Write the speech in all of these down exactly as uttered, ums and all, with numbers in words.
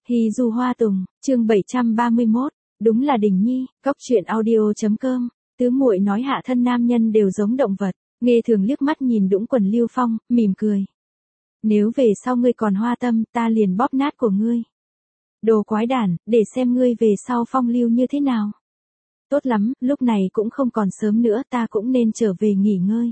Hì dù hoa tùng, chương bảy trăm ba mươi mốt, đúng là Đình Nhi, cóc truyện audio.com, tứ muội nói hạ thân nam nhân đều giống động vật, Nghê Thường liếc mắt nhìn đũng quần Lưu Phong, mỉm cười. Nếu về sau ngươi còn hoa tâm, ta liền bóp nát của ngươi. Đồ quái đản, để xem ngươi về sau phong lưu như thế nào. Tốt lắm, lúc này cũng không còn sớm nữa, ta cũng nên trở về nghỉ ngơi.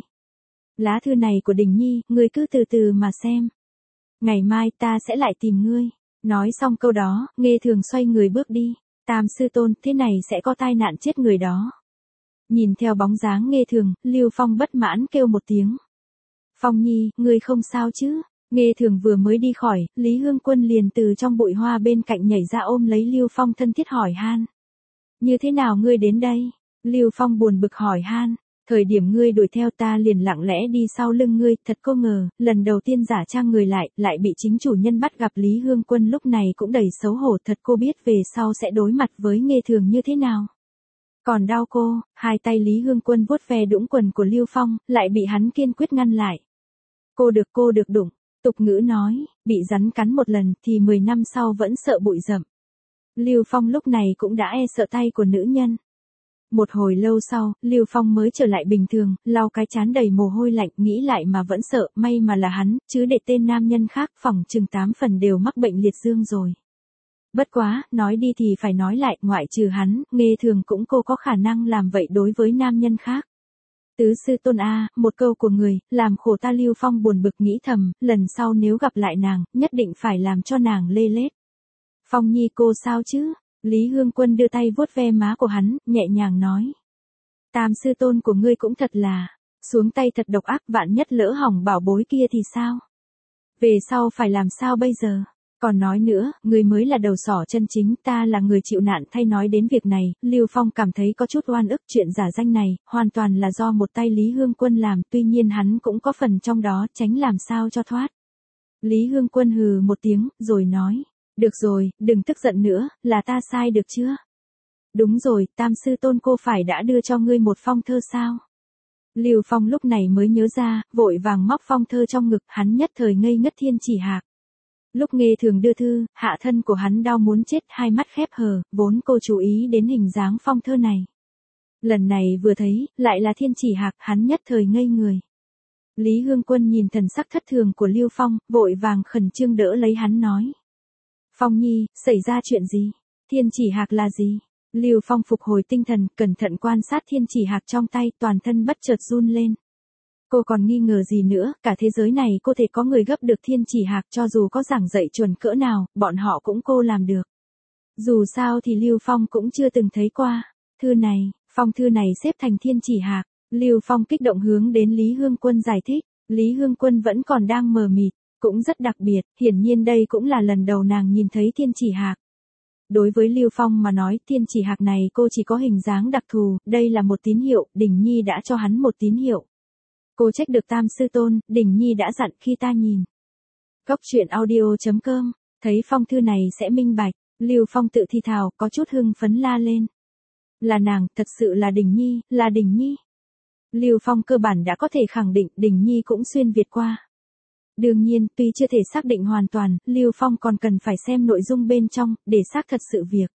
Lá thư này của Đình Nhi, ngươi cứ từ từ mà xem. Ngày mai ta sẽ lại tìm ngươi. Nói xong câu đó, Nghê Thường xoay người bước đi. Tam sư tôn, thế này sẽ có tai nạn chết người đó. Nhìn theo bóng dáng Nghê Thường, Lưu Phong bất mãn kêu một tiếng. Phong Nhi, ngươi không sao chứ? Nghê Thường vừa mới đi khỏi, Lý Hương Quân liền từ trong bụi hoa bên cạnh nhảy ra ôm lấy Lưu Phong thân thiết hỏi han. Như thế nào ngươi đến đây? Lưu Phong buồn bực hỏi han. Thời điểm ngươi đuổi theo ta liền lặng lẽ đi sau lưng ngươi, thật cô ngờ, lần đầu tiên giả trang người lại, lại bị chính chủ nhân bắt gặp. Lý Hương Quân lúc này cũng đầy xấu hổ, thật cô biết về sau sẽ đối mặt với Nghê Thường như thế nào. Còn đau cô, hai tay Lý Hương Quân vuốt ve đũng quần của Lưu Phong, lại bị hắn kiên quyết ngăn lại. Cô được cô được đụng, tục ngữ nói, bị rắn cắn một lần thì mười năm sau vẫn sợ bụi rậm. Lưu Phong lúc này cũng đã e sợ tay của nữ nhân. Một hồi lâu sau, Lưu Phong mới trở lại bình thường, lau cái trán đầy mồ hôi lạnh, nghĩ lại mà vẫn sợ, may mà là hắn, chứ để tên nam nhân khác phỏng chừng tám phần đều mắc bệnh liệt dương rồi. Bất quá, nói đi thì phải nói lại, ngoại trừ hắn, Nghê Thường cũng cô có khả năng làm vậy đối với nam nhân khác. Tứ sư tôn a, một câu của người, làm khổ ta. Lưu Phong buồn bực nghĩ thầm, lần sau nếu gặp lại nàng, nhất định phải làm cho nàng lê lết. Phong Nhi cô sao chứ? Lý Hương Quân đưa tay vuốt ve má của hắn, nhẹ nhàng nói. Tam sư tôn của ngươi cũng thật là, xuống tay thật độc ác, vạn nhất lỡ hỏng bảo bối kia thì sao? Về sau phải làm sao bây giờ? Còn nói nữa, ngươi mới là đầu sỏ chân chính, ta là người chịu nạn. Thay nói đến việc này, Lưu Phong cảm thấy có chút oan ức, chuyện giả danh này, hoàn toàn là do một tay Lý Hương Quân làm, tuy nhiên hắn cũng có phần trong đó, tránh làm sao cho thoát. Lý Hương Quân hừ một tiếng, rồi nói. Được rồi, đừng tức giận nữa, là ta sai được chưa? Đúng rồi, tam sư tôn cô phải đã đưa cho ngươi một phong thơ sao? Lưu Phong lúc này mới nhớ ra, vội vàng móc phong thơ trong ngực, hắn nhất thời ngây ngất. Thiên Chỉ Hạc. Lúc Nghê Thường đưa thư, hạ thân của hắn đau muốn chết, hai mắt khép hờ, vốn cô chú ý đến hình dáng phong thơ này. Lần này vừa thấy, lại là Thiên Chỉ Hạc, hắn nhất thời ngây người. Lý Hương Quân nhìn thần sắc thất thường của Lưu Phong, vội vàng khẩn trương đỡ lấy hắn nói. Phong Nhi, xảy ra chuyện gì? Thiên Chỉ Hạc là gì? Lưu Phong phục hồi tinh thần, cẩn thận quan sát Thiên Chỉ Hạc trong tay, toàn thân bất chợt run lên. Cô còn nghi ngờ gì nữa, cả thế giới này cô thể có người gấp được Thiên Chỉ Hạc, cho dù có giảng dạy chuẩn cỡ nào, bọn họ cũng cô làm được. Dù sao thì Lưu Phong cũng chưa từng thấy qua. Thư này, phong thư này xếp thành Thiên Chỉ Hạc. Lưu Phong kích động hướng đến Lý Hương Quân giải thích. Lý Hương Quân vẫn còn đang mờ mịt. Cũng rất đặc biệt, hiển nhiên đây cũng là lần đầu nàng nhìn thấy Thiên Chỉ Hạc. Đối với Lưu Phong mà nói, Thiên Chỉ Hạc này cô chỉ có hình dáng đặc thù, đây là một tín hiệu, Đình Nhi đã cho hắn một tín hiệu. Cô trách được tam sư tôn, Đình Nhi đã dặn khi ta nhìn. Cóc truyện audio.com, thấy phong thư này sẽ minh bạch, Lưu Phong tự thi thào, có chút hưng phấn la lên. Là nàng, thật sự là Đình Nhi, là Đình Nhi. Lưu Phong cơ bản đã có thể khẳng định, Đình Nhi cũng xuyên Việt qua. Đương nhiên, tuy chưa thể xác định hoàn toàn, Lưu Phong còn cần phải xem nội dung bên trong, để xác thật sự việc.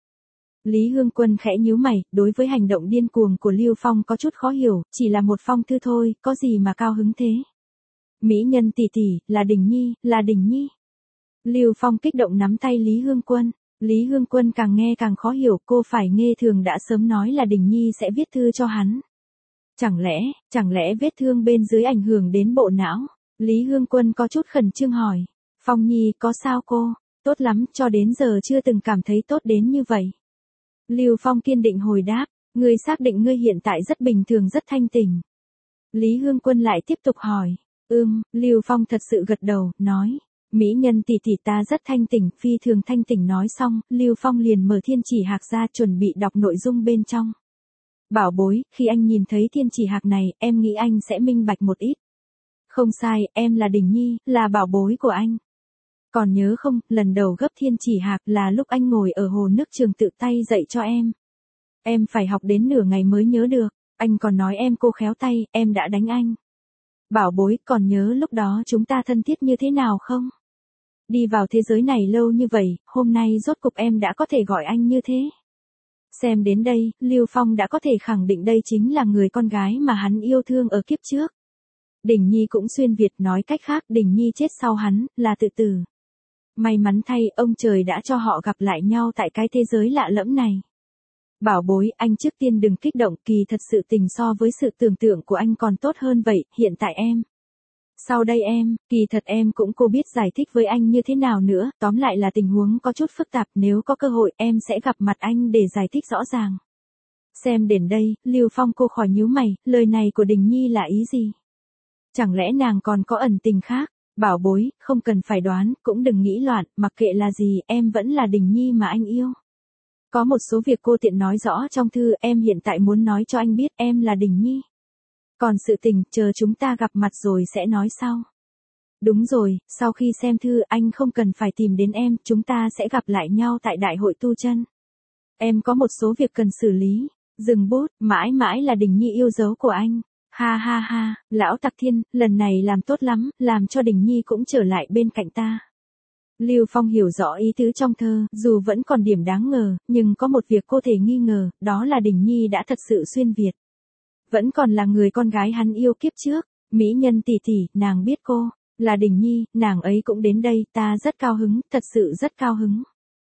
Lý Hương Quân khẽ nhíu mày, đối với hành động điên cuồng của Lưu Phong có chút khó hiểu, chỉ là một phong thư thôi, có gì mà cao hứng thế? Mỹ nhân tỷ tỷ, là Đình Nhi, là Đình Nhi. Lưu Phong kích động nắm tay Lý Hương Quân. Lý Hương Quân càng nghe càng khó hiểu, cô phải Nghê Thường đã sớm nói là Đình Nhi sẽ viết thư cho hắn. Chẳng lẽ, chẳng lẽ vết thương bên dưới ảnh hưởng đến bộ não? Lý Hương Quân có chút khẩn trương hỏi. Phong Nhi, có sao cô? Tốt lắm, cho đến giờ chưa từng cảm thấy tốt đến như vậy. Lưu Phong kiên định hồi đáp, ngươi xác định ngươi hiện tại rất bình thường, rất thanh tỉnh. Lý Hương Quân lại tiếp tục hỏi. Ừm, Lưu Phong thật sự gật đầu, nói. Mỹ nhân tỷ tỷ ta rất thanh tỉnh, phi thường thanh tỉnh. Nói xong, Lưu Phong liền mở Thiên Chỉ Hạc ra chuẩn bị đọc nội dung bên trong. Bảo bối, khi anh nhìn thấy Thiên Chỉ Hạc này, em nghĩ anh sẽ minh bạch một ít. Không sai, em là Đình Nhi, là bảo bối của anh. Còn nhớ không, lần đầu gấp Thiên Chỉ Hạc là lúc anh ngồi ở hồ nước trường tự tay dạy cho em. Em phải học đến nửa ngày mới nhớ được, anh còn nói em cô khéo tay, em đã đánh anh. Bảo bối, còn nhớ lúc đó chúng ta thân thiết như thế nào không? Đi vào thế giới này lâu như vậy, hôm nay rốt cục em đã có thể gọi anh như thế. Xem đến đây, Lưu Phong đã có thể khẳng định đây chính là người con gái mà hắn yêu thương ở kiếp trước. Đình Nhi cũng xuyên Việt, nói cách khác Đình Nhi chết sau hắn, là tự tử. May mắn thay, ông trời đã cho họ gặp lại nhau tại cái thế giới lạ lẫm này. Bảo bối, anh trước tiên đừng kích động, kỳ thật sự tình so với sự tưởng tượng của anh còn tốt hơn vậy, hiện tại em. Sau đây em, kỳ thật em cũng cô biết giải thích với anh như thế nào nữa, tóm lại là tình huống có chút phức tạp, nếu có cơ hội em sẽ gặp mặt anh để giải thích rõ ràng. Xem đến đây, Lưu Phong cô khỏi nhíu mày, lời này của Đình Nhi là ý gì? Chẳng lẽ nàng còn có ẩn tình khác? Bảo bối, không cần phải đoán, cũng đừng nghĩ loạn, mặc kệ là gì, em vẫn là Đình Nhi mà anh yêu. Có một số việc cô tiện nói rõ trong thư, em hiện tại muốn nói cho anh biết em là Đình Nhi. Còn sự tình, chờ chúng ta gặp mặt rồi sẽ nói sau. Đúng rồi, sau khi xem thư anh không cần phải tìm đến em, chúng ta sẽ gặp lại nhau tại đại hội tu chân. Em có một số việc cần xử lý. Dừng bút, mãi mãi là Đình Nhi yêu dấu của anh. Ha ha ha, lão Tặc Thiên, lần này làm tốt lắm, làm cho Đình Nhi cũng trở lại bên cạnh ta. Lưu Phong hiểu rõ ý tứ trong thơ, dù vẫn còn điểm đáng ngờ, nhưng có một việc cô thể nghi ngờ, đó là Đình Nhi đã thật sự xuyên Việt. Vẫn còn là người con gái hắn yêu kiếp trước. Mỹ nhân tỷ tỷ, nàng biết cô là Đình Nhi, nàng ấy cũng đến đây, ta rất cao hứng, thật sự rất cao hứng.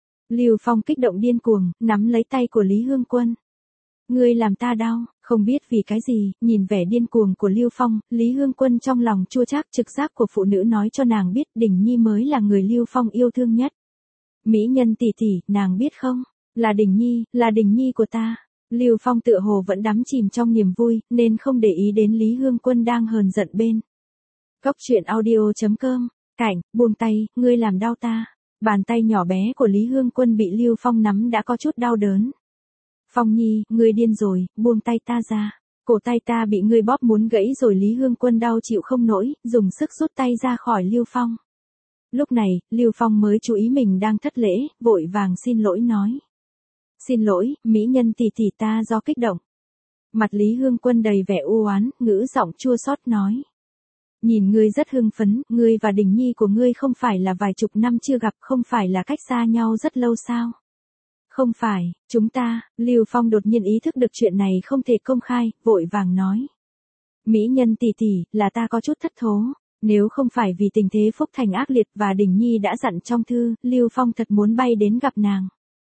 Lưu Phong kích động điên cuồng, nắm lấy tay của Lý Hương Quân. Ngươi làm ta đau, không biết vì cái gì, nhìn vẻ điên cuồng của Lưu Phong, Lý Hương Quân trong lòng chua chát, trực giác của phụ nữ nói cho nàng biết Đình Nhi mới là người Lưu Phong yêu thương nhất. Mỹ nhân tỷ tỷ, nàng biết không, là Đình Nhi, là Đình Nhi của ta. Lưu Phong tựa hồ vẫn đắm chìm trong niềm vui, nên không để ý đến Lý Hương Quân đang hờn giận bên. Cốc truyện audio chấm com, cảnh, buông tay, ngươi làm đau ta. Bàn tay nhỏ bé của Lý Hương Quân bị Lưu Phong nắm đã có chút đau đớn. Phong Nhi, ngươi điên rồi, buông tay ta ra. Cổ tay ta bị ngươi bóp muốn gãy rồi. Lý Hương Quân đau chịu không nổi, dùng sức rút tay ra khỏi Lưu Phong. Lúc này, Lưu Phong mới chú ý mình đang thất lễ, vội vàng xin lỗi nói. Xin lỗi, mỹ nhân tỷ tỷ, ta do kích động. Mặt Lý Hương Quân đầy vẻ u oán, ngữ giọng chua xót nói. Nhìn ngươi rất hưng phấn, ngươi và Đình Nhi của ngươi không phải là vài chục năm chưa gặp, không phải là cách xa nhau rất lâu sao? Không phải, chúng ta, Lưu Phong đột nhiên ý thức được chuyện này không thể công khai, vội vàng nói. Mỹ nhân tỷ tỷ, là ta có chút thất thố, nếu không phải vì tình thế Phúc Thành ác liệt và Đình Nhi đã dặn trong thư, Lưu Phong thật muốn bay đến gặp nàng.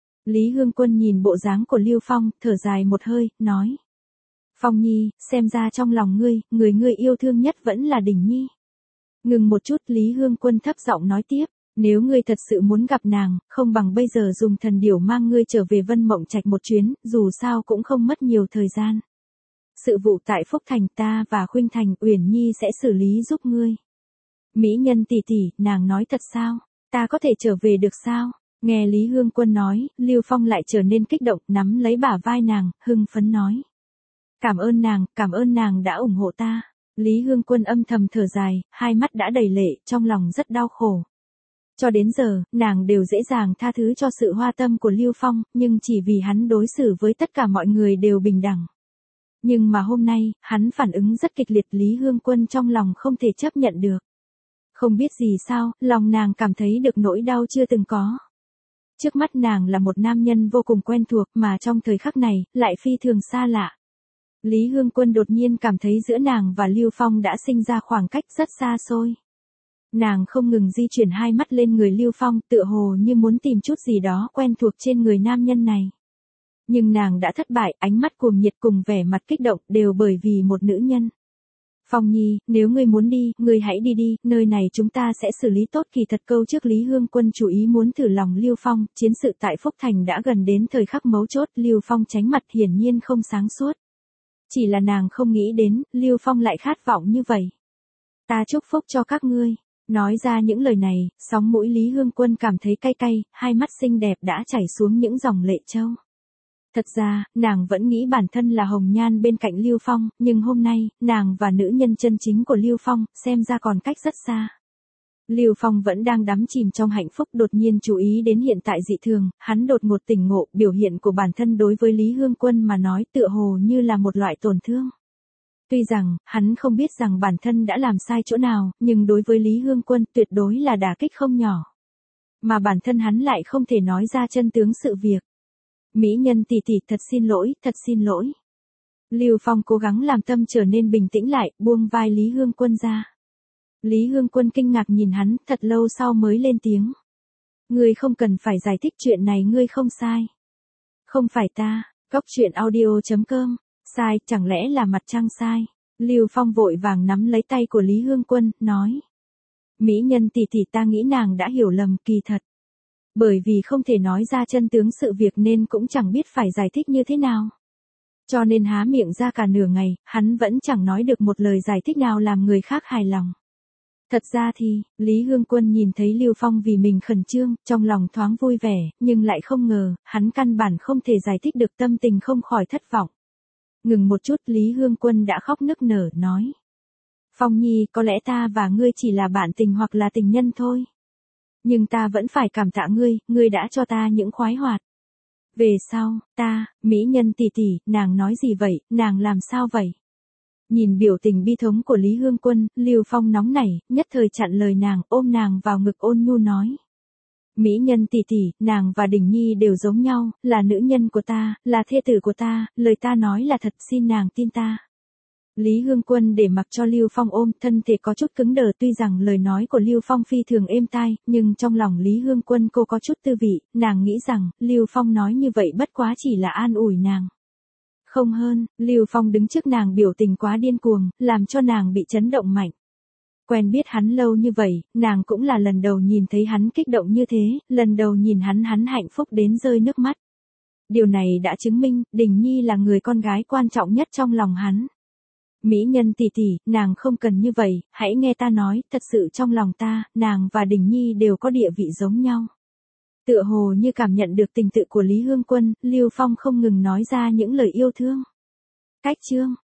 Lý Hương Quân nhìn bộ dáng của Lưu Phong, thở dài một hơi, nói. Phong Nhi, xem ra trong lòng ngươi, người ngươi yêu thương nhất vẫn là Đình Nhi. Ngừng một chút, Lý Hương Quân thấp giọng nói tiếp, nếu ngươi thật sự muốn gặp nàng, không bằng bây giờ dùng thần điểu mang ngươi trở về Vân Mộng Trạch một chuyến, dù sao cũng không mất nhiều thời gian. Sự vụ tại Phúc Thành ta và Khuynh Thành, Uyển Nhi sẽ xử lý giúp ngươi. Mỹ nhân tỷ tỷ, nàng nói thật sao? Ta có thể trở về được sao? Nghe Lý Hương Quân nói, Lưu Phong lại trở nên kích động, nắm lấy bả vai nàng, hưng phấn nói. Cảm ơn nàng, cảm ơn nàng đã ủng hộ ta. Lý Hương Quân âm thầm thở dài, hai mắt đã đầy lệ, trong lòng rất đau khổ. Cho đến giờ, nàng đều dễ dàng tha thứ cho sự hoa tâm của Lưu Phong, nhưng chỉ vì hắn đối xử với tất cả mọi người đều bình đẳng. Nhưng mà hôm nay, hắn phản ứng rất kịch liệt, Lý Hương Quân trong lòng không thể chấp nhận được. Không biết gì sao, lòng nàng cảm thấy được nỗi đau chưa từng có. Trước mắt nàng là một nam nhân vô cùng quen thuộc mà trong thời khắc này, lại phi thường xa lạ. Lý Hương Quân đột nhiên cảm thấy giữa nàng và Lưu Phong đã sinh ra khoảng cách rất xa xôi. Nàng không ngừng di chuyển hai mắt lên người Lưu Phong, tựa hồ như muốn tìm chút gì đó quen thuộc trên người nam nhân này. Nhưng nàng đã thất bại, ánh mắt cuồng nhiệt cùng vẻ mặt kích động đều bởi vì một nữ nhân. Phong Nhi, nếu ngươi muốn đi, ngươi hãy đi đi, nơi này chúng ta sẽ xử lý tốt. Kỳ thật câu trước Lý Hương Quân chú ý muốn thử lòng Lưu Phong, chiến sự tại Phúc Thành đã gần đến thời khắc mấu chốt, Lưu Phong tránh mặt hiển nhiên không sáng suốt. Chỉ là nàng không nghĩ đến, Lưu Phong lại khát vọng như vậy. Ta chúc phúc cho các ngươi. Nói ra những lời này, sóng mũi Lý Hương Quân cảm thấy cay cay, hai mắt xinh đẹp đã chảy xuống những dòng lệ trâu. Thật ra, nàng vẫn nghĩ bản thân là hồng nhan bên cạnh Lưu Phong, nhưng hôm nay, nàng và nữ nhân chân chính của Lưu Phong, xem ra còn cách rất xa. Lưu Phong vẫn đang đắm chìm trong hạnh phúc, đột nhiên chú ý đến hiện tại dị thường, hắn đột ngột tỉnh ngộ, biểu hiện của bản thân đối với Lý Hương Quân mà nói tựa hồ như là một loại tổn thương. Tuy rằng, hắn không biết rằng bản thân đã làm sai chỗ nào, nhưng đối với Lý Hương Quân tuyệt đối là đả kích không nhỏ. Mà bản thân hắn lại không thể nói ra chân tướng sự việc. Mỹ nhân tỷ tỷ thật xin lỗi, thật xin lỗi. Lưu Phong cố gắng làm tâm trở nên bình tĩnh lại, buông vai Lý Hương Quân ra. Lý Hương Quân kinh ngạc nhìn hắn, thật lâu sau mới lên tiếng. Ngươi không cần phải giải thích chuyện này, ngươi không sai. Không phải ta, Cốc Truyện Audio chấm com, sai, chẳng lẽ là mặt trăng sai. Lưu Phong vội vàng nắm lấy tay của Lý Hương Quân, nói. Mỹ nhân tỷ tỷ ta nghĩ nàng đã hiểu lầm, kỳ thật. Bởi vì không thể nói ra chân tướng sự việc nên cũng chẳng biết phải giải thích như thế nào. Cho nên há miệng ra cả nửa ngày, hắn vẫn chẳng nói được một lời giải thích nào làm người khác hài lòng. Thật ra thì, Lý Hương Quân nhìn thấy Lưu Phong vì mình khẩn trương, trong lòng thoáng vui vẻ, nhưng lại không ngờ, hắn căn bản không thể giải thích được, tâm tình không khỏi thất vọng. Ngừng một chút, Lý Hương Quân đã khóc nức nở, nói. Phong Nhi, có lẽ ta và ngươi chỉ là bạn tình hoặc là tình nhân thôi. Nhưng ta vẫn phải cảm tạ ngươi, ngươi đã cho ta những khoái hoạt. Về sau, ta, mỹ nhân tỷ tỷ, nàng nói gì vậy, nàng làm sao vậy? Nhìn biểu tình bi thống của Lý Hương Quân, Lưu Phong nóng nảy, nhất thời chặn lời nàng, ôm nàng vào ngực ôn nhu nói. Mỹ nhân tỷ tỷ, nàng và Đình Nhi đều giống nhau, là nữ nhân của ta, là thê tử của ta, lời ta nói là thật, xin nàng tin ta. Lý Hương Quân để mặc cho Lưu Phong ôm, thân thể có chút cứng đờ, tuy rằng lời nói của Lưu Phong phi thường êm tai, nhưng trong lòng Lý Hương Quân cô có chút tư vị, nàng nghĩ rằng, Lưu Phong nói như vậy bất quá chỉ là an ủi nàng. Không hơn, Lưu Phong đứng trước nàng biểu tình quá điên cuồng, làm cho nàng bị chấn động mạnh. Quen biết hắn lâu như vậy, nàng cũng là lần đầu nhìn thấy hắn kích động như thế, lần đầu nhìn hắn hắn hạnh phúc đến rơi nước mắt. Điều này đã chứng minh, Đình Nhi là người con gái quan trọng nhất trong lòng hắn. Mỹ nhân tỷ tỷ, nàng không cần như vậy, hãy nghe ta nói, thật sự trong lòng ta, nàng và Đình Nhi đều có địa vị giống nhau. Tựa hồ như cảm nhận được tình tự của Lý Hương Quân, Lưu Phong không ngừng nói ra những lời yêu thương. Cách chương